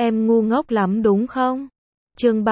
Em ngu ngốc lắm đúng không? Chương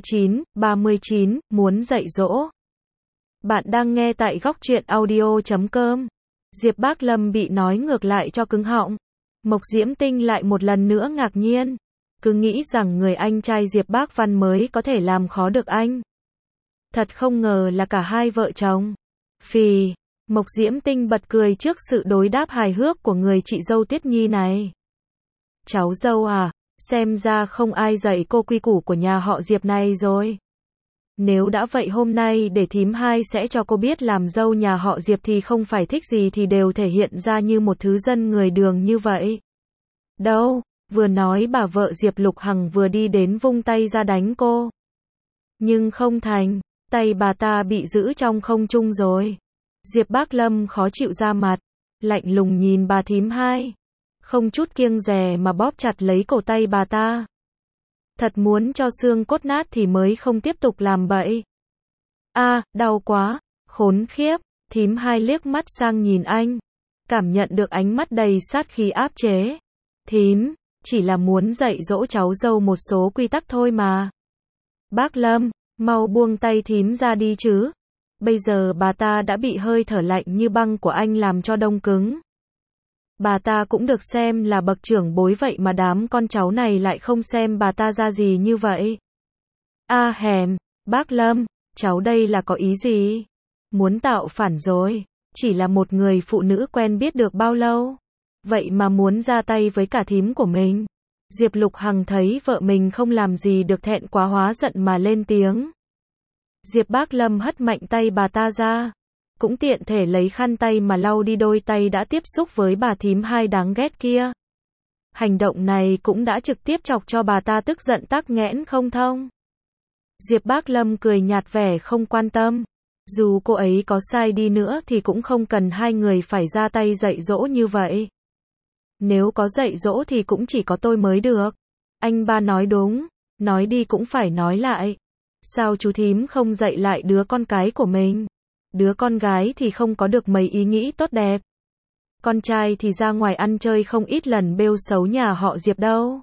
39, muốn dạy dỗ. Bạn đang nghe tại góc truyện audio.com. Diệp Bác Lâm bị nói ngược lại cho cứng họng. Mộc Diễm Tinh lại một lần nữa ngạc nhiên. Cứ nghĩ rằng người anh trai Diệp Bác Văn mới có thể làm khó được anh. Thật không ngờ là cả hai vợ chồng. Phì, Mộc Diễm Tinh bật cười trước sự đối đáp hài hước của người chị dâu Tuyết Nhi này. Cháu dâu à, xem ra không ai dạy cô quy củ của nhà họ Diệp này rồi. Nếu đã vậy hôm nay để thím hai sẽ cho cô biết làm dâu nhà họ Diệp thì không phải thích gì thì đều thể hiện ra như một thứ dân người đường như vậy. Đâu, vừa nói bà vợ Diệp Lục Hằng vừa đi đến vung tay ra đánh cô. Nhưng không thành, tay bà ta bị giữ trong không trung rồi. Diệp Bác Lâm khó chịu ra mặt, lạnh lùng nhìn bà thím hai. Không chút kiêng dè mà bóp chặt lấy cổ tay bà ta. Thật muốn cho xương cốt nát thì mới không tiếp tục làm bậy. A, đau quá, khốn khiếp, thím hai liếc mắt sang nhìn anh. Cảm nhận được ánh mắt đầy sát khí áp chế. Thím, chỉ là muốn dạy dỗ cháu dâu một số quy tắc thôi mà. Bác Lâm, mau buông tay thím ra đi chứ. Bây giờ bà ta đã bị hơi thở lạnh như băng của anh làm cho đông cứng. Bà ta cũng được xem là bậc trưởng bối vậy mà đám con cháu này lại không xem bà ta ra gì như vậy. A hèm, bác Lâm, cháu đây là có ý gì? Muốn tạo phản rồi, chỉ là một người phụ nữ quen biết được bao lâu? Vậy mà muốn ra tay với cả thím của mình. Diệp Lục Hằng thấy vợ mình không làm gì được thẹn quá hóa giận mà lên tiếng. Diệp Bác Lâm hất mạnh tay bà ta ra. Cũng tiện thể lấy khăn tay mà lau đi đôi tay đã tiếp xúc với bà thím hai đáng ghét kia. Hành động này cũng đã trực tiếp chọc cho bà ta tức giận tắc nghẽn không thông. Diệp Bác Lâm cười nhạt vẻ không quan tâm. Dù cô ấy có sai đi nữa thì cũng không cần hai người phải ra tay dạy dỗ như vậy. Nếu có dạy dỗ thì cũng chỉ có tôi mới được. Anh ba nói đúng, nói đi cũng phải nói lại. Sao chú thím không dạy lại đứa con cái của mình? Đứa con gái thì không có được mấy ý nghĩ tốt đẹp. Con trai thì ra ngoài ăn chơi không ít lần bêu xấu nhà họ Diệp đâu.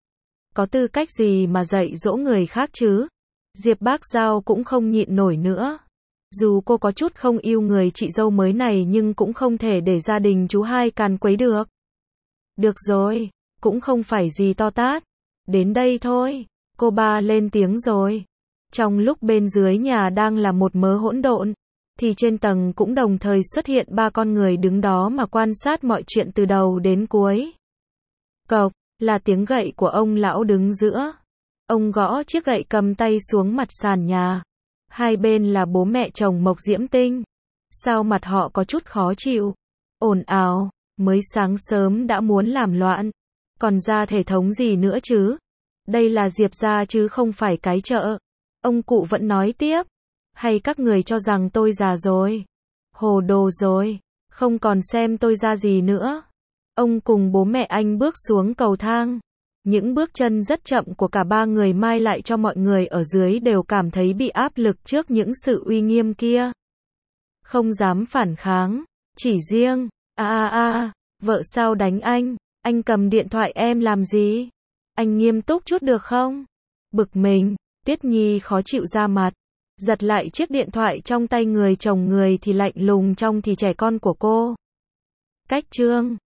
Có tư cách gì mà dạy dỗ người khác chứ? Diệp Bác Giao cũng không nhịn nổi nữa. Dù cô có chút không yêu người chị dâu mới này nhưng cũng không thể để gia đình chú hai càn quấy được. Được rồi, cũng không phải gì to tát. Đến đây thôi, cô ba lên tiếng rồi. Trong lúc bên dưới nhà đang là một mớ hỗn độn, thì trên tầng cũng đồng thời xuất hiện ba con người đứng đó mà quan sát mọi chuyện từ đầu đến cuối. Cộc, là tiếng gậy của ông lão đứng giữa. Ông gõ chiếc gậy cầm tay xuống mặt sàn nhà. Hai bên là bố mẹ chồng Mộc Diễm Tinh. Sao mặt họ có chút khó chịu? Ồn ào, mới sáng sớm đã muốn làm loạn. Còn ra thể thống gì nữa chứ? Đây là Diệp gia chứ không phải cái chợ. Ông cụ vẫn nói tiếp. Hay các người cho rằng tôi già rồi? Hồ đồ rồi, không còn xem tôi ra gì nữa. Ông cùng bố mẹ anh bước xuống cầu thang. Những bước chân rất chậm của cả ba người mai lại cho mọi người ở dưới đều cảm thấy bị áp lực trước những sự uy nghiêm kia. Không dám phản kháng, chỉ riêng, vợ sao đánh anh cầm điện thoại em làm gì? Anh nghiêm túc chút được không? Bực mình, Tuyết Nhi khó chịu ra mặt. Giật lại chiếc điện thoại trong tay người chồng người thì lạnh lùng trong thì trẻ con của cô. Cách chương